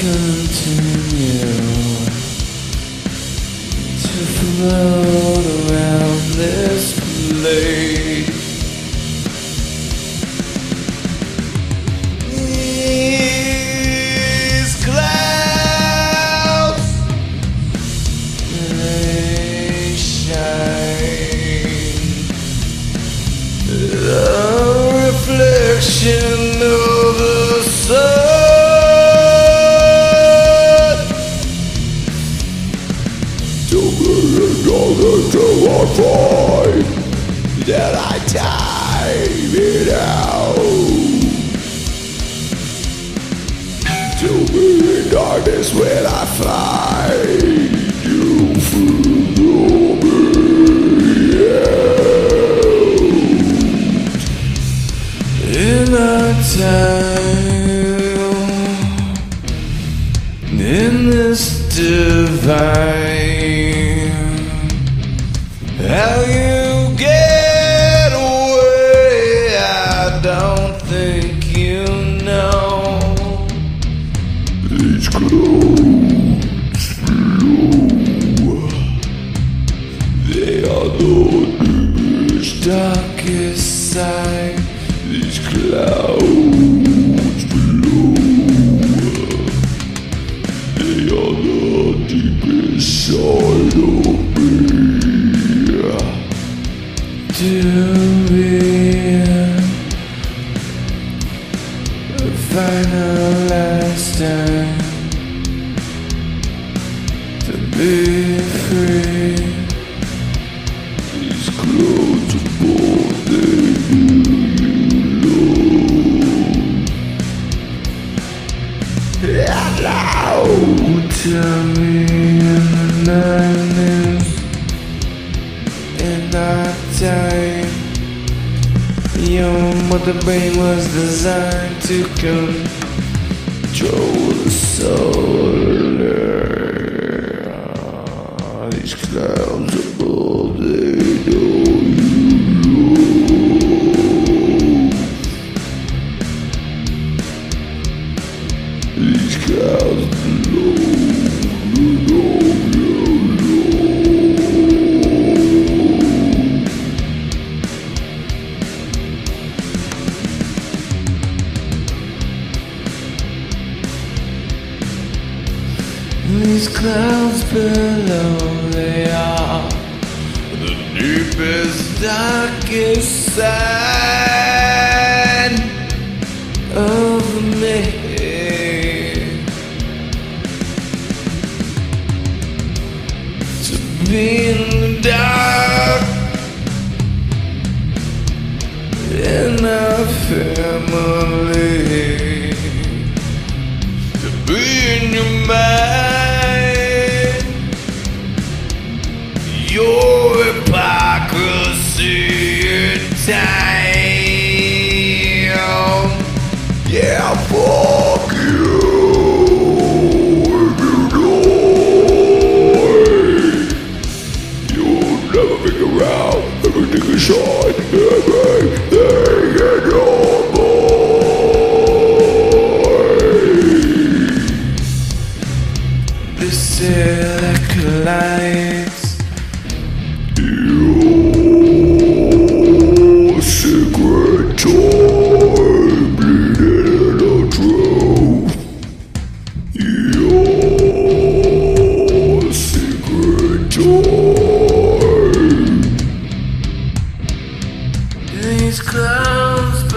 continue to float around this place. These clouds, they shine, the reflection of the sun. Till I find that I time it out. Till me in darkness when I find you through me out. In our time, in this divine, how you get away, I don't think you know. These clouds below, they are the deepest, darkest side. These clouds below, they are the deepest side of me. To be a final last time, to be free. These clouds above, they do you love. Hello to me in the nightness. In our time, your mother brain was designed to control the soul. These clouds above, they know you. These clouds below, you know. These clouds below, they are the deepest, darkest side of me. To be in the dark in our family, to be in your mind, your hypocrisy in time. Yeah, fuck you if you die. You'll never figure out everything inside everything in your mind. This electric lights, your secret toy bleeding in the truth. Your secret toy. These clouds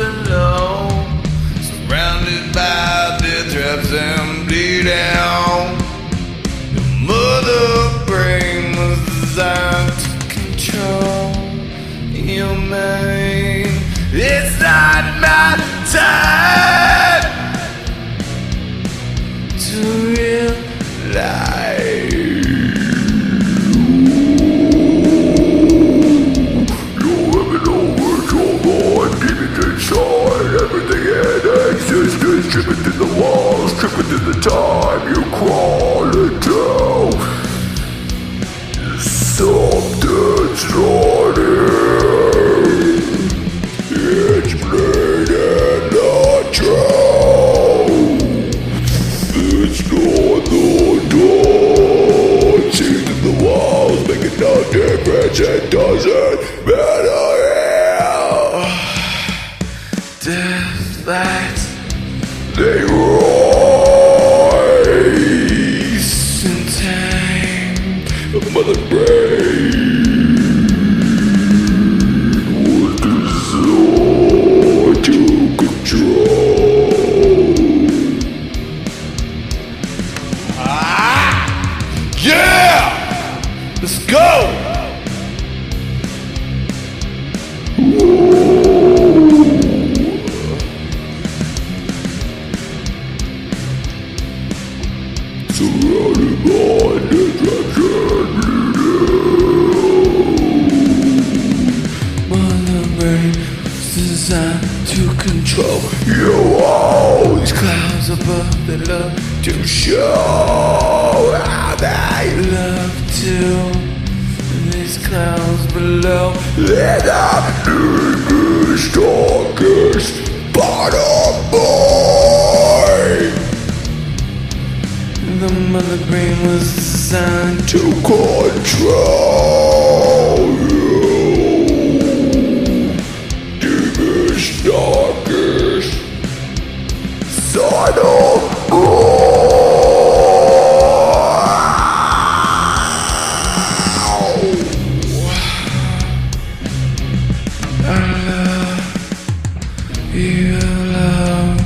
which it doesn't matter here. Death lights, They rise and tame Mother brain was designed to control. Yeah! Let's go! Surrounded by distraction. Mother brain was designed to control You always these clouds above that love to show how they love to these clouds below. let up deepest, darkest part of mine The mother brain was designed to control you. Deepest, darkest side of you love.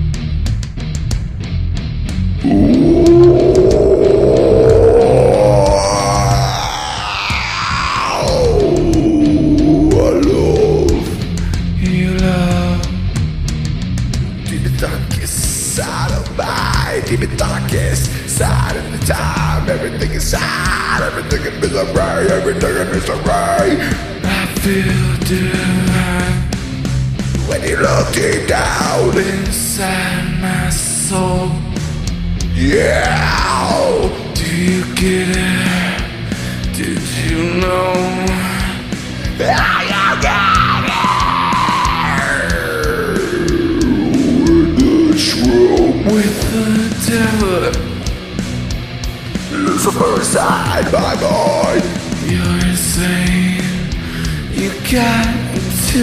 You love. Deep darkest side of mine, deep darkest side of the time. Everything inside, everything in misery, everything in misery. I feel divine When you look deep down, inside my soul. yeah. Do you get it? Did you know? This room, With the devil, Lucifer inside my mind. you're saying you got to,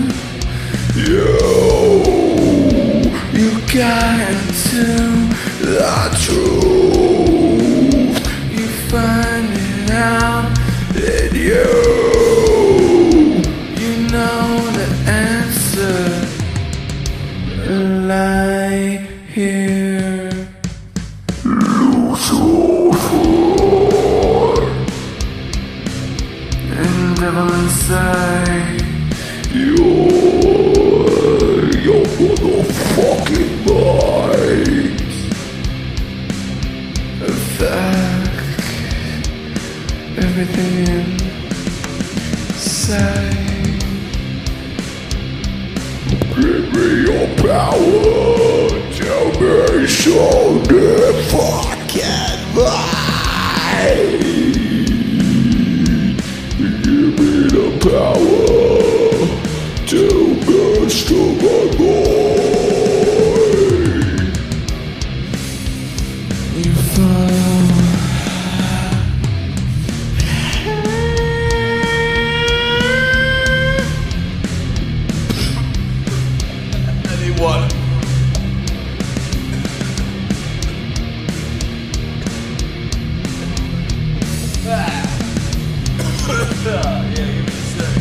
you got to. The truth You find it out, in you. you know the answer. Lie here. Lucifer, And devil inside. your motherfucking mind. Fuck everything inside. Give me your power. Tell me so damn fucking right. Give me the power to master my mind. You follow. I need water. Yeah, give me a sec.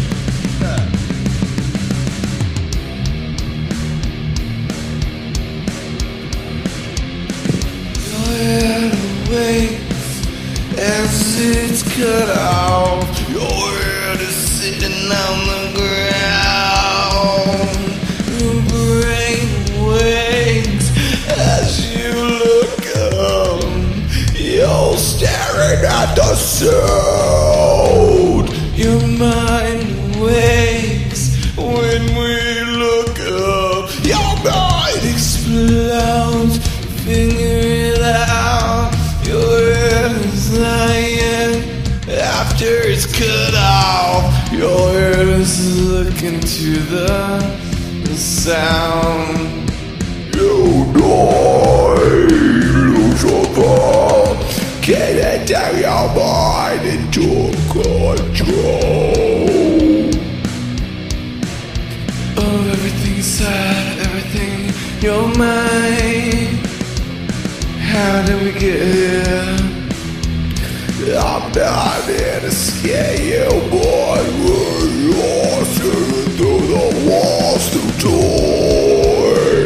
Your head awaits as it's cut off. Your head is sitting on the ground. Your brain wakes as you look up. You're staring at the sound. Your mind wakes when we look up. Your mind explodes. Figure it out. Your head is lying after it's cut off. Your head is looking to the sound. You die, Lucifer. Can I take your mind into control of everything inside, everything in your mind? How did we get here? I'm not here to scare you, boy. We're lost through the walls to toy.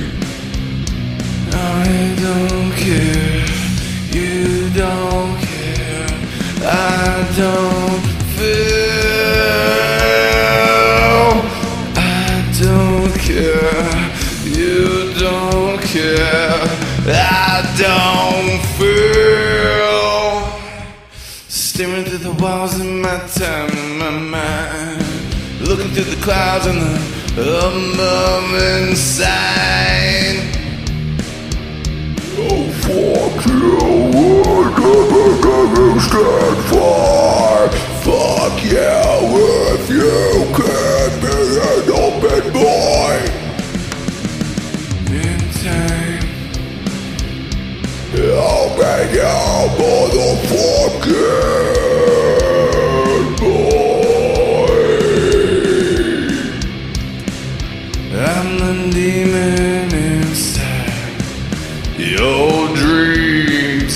I don't care, you don't care, I don't feel. I don't care, you don't care, I don't feel. Staring through the walls in my time, in my mind, looking through the clouds and the above inside. Oh, fuck you, what you stand for? Fuck you if you can't be an open boy. In time, I'll make you motherfucking boy. I'm the demon inside your dreams.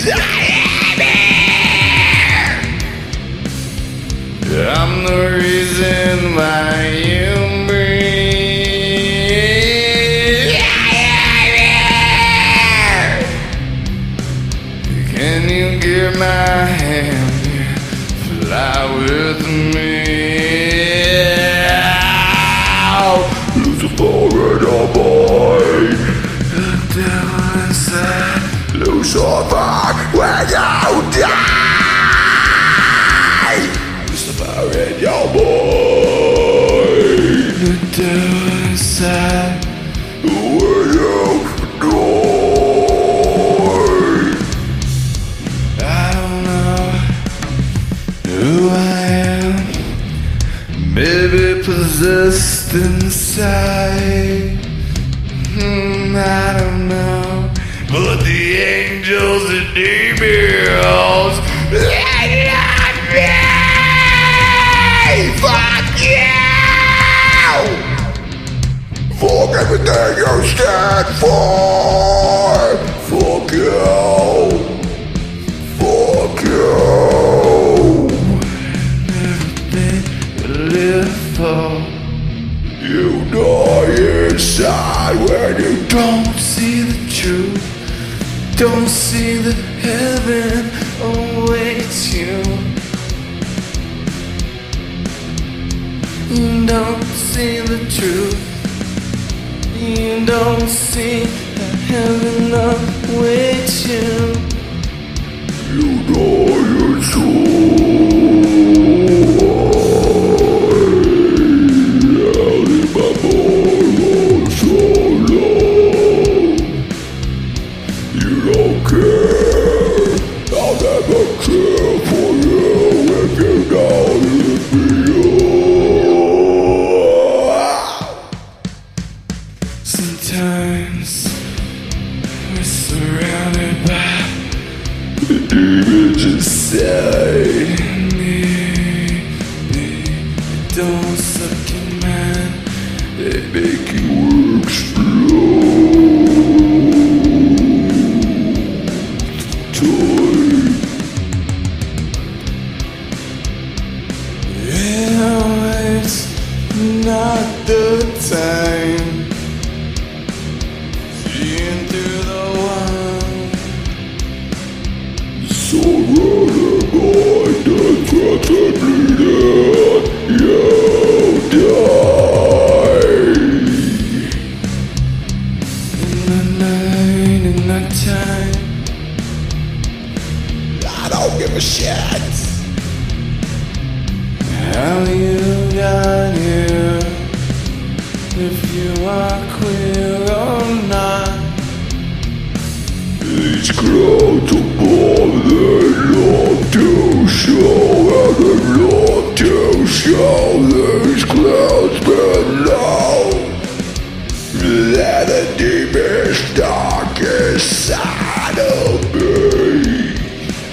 I'm the reason why you breathe. Can you give my hand and fly with me? Lucifer in a boy. The devil inside. Lucifer when you die. Lucifer in your boy. The devil inside. When you die. I don't know who I am. Maybe possessed inside. I don't know. But the angels and demons, they love me. Fuck you! Fuck everything you stand for! Fuck you! Fuck you! Everything we live for. You die inside when you Don't see the truth. Don't see that heaven awaits you. You don't see the truth. You don't see that heaven awaits you. You die inside. Out in my ball so long. You don't care. I'll never care for you if you don't leave me. Sometimes we're surrounded by The demons inside. they don't suck your mind. They make you explode. Toy. Yeah, it's not the time. Seeing through the wall. Surrounded by the threats and bleeding, you die. In the night, in the time. I don't give a shit. How you got here? If you are queer or not. These crowds above, they love to show, and they love to show these clouds below. Let the demons dark inside of me.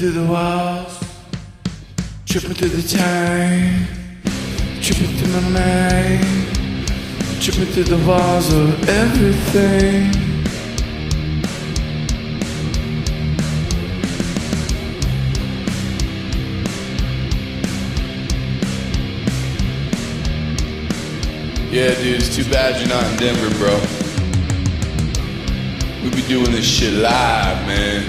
through the walls, tripping through the time, tripping through my mind, tripping through the walls of everything. Yeah, dude, it's too bad you're not in Denver, bro. We be doing this shit live, man.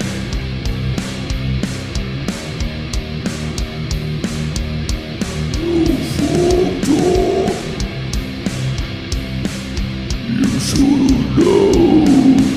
You should've known.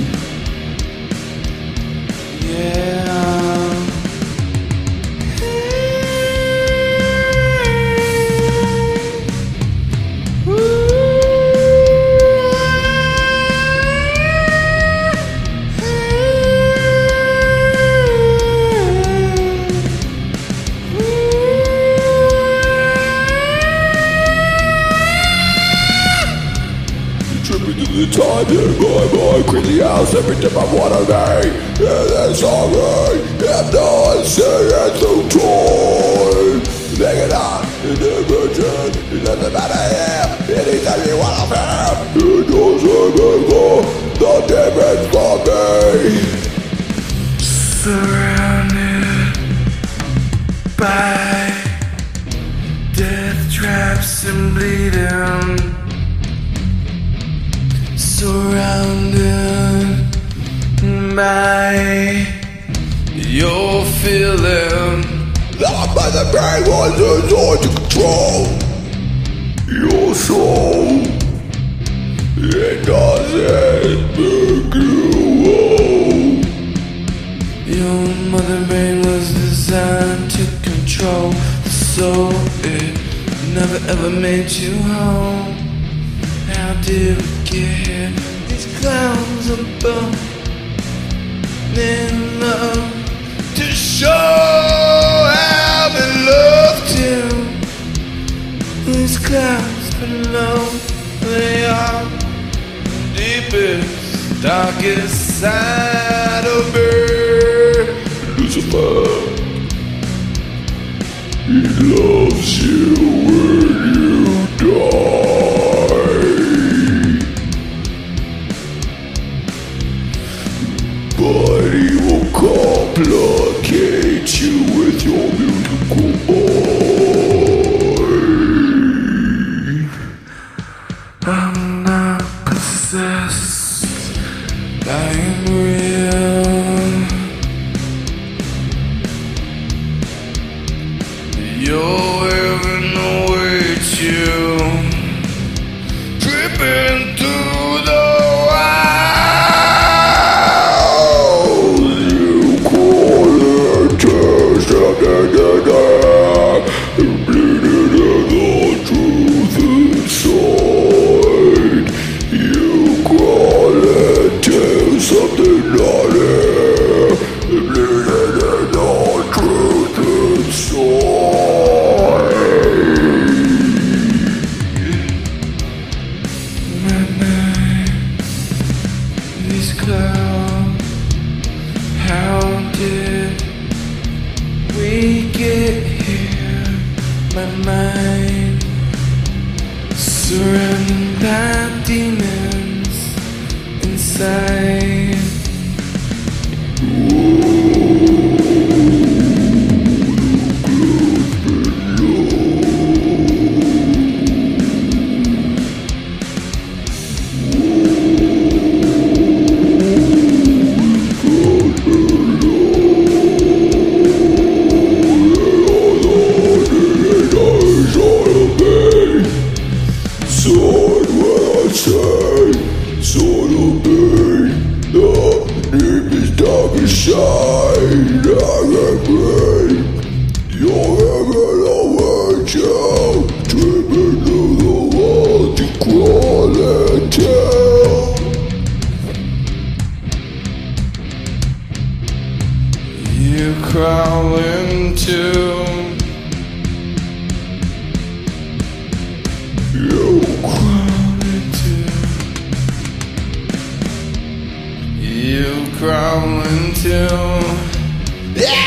Tripping through the time in my crazy house every time I wanna be in this hungry, hypnosis through time. Hanging out in the vision, it doesn't matter here, anytime you wanna be. It doesn't make the difference for me. Surrounded by death traps and bleeding, surrounded by your feeling. Locked by the brain was designed to control your soul. It doesn't make you whole. Your mother brain was designed to control the soul. It never ever made you home. How did we get here? These clowns above in love to show how they loved you. These clouds below, they are deepest, darkest side of me. Lucifer, he loves you when you die, but he will complicate you with your musical mind. I'm not possessed, I am real. Your heaven awaits you, tripping through the You call it just bleeding in the truth inside. You call it to something naughty, bleeding in the truth inside. these clouds. How did we get here? My mind surrounded by demons inside. Sort of be the deepest, darkest side I can be. Your heaven awaits you, tripping through the walls you crawl into. You crawl into. You Crawl into. You crawl into. yeah!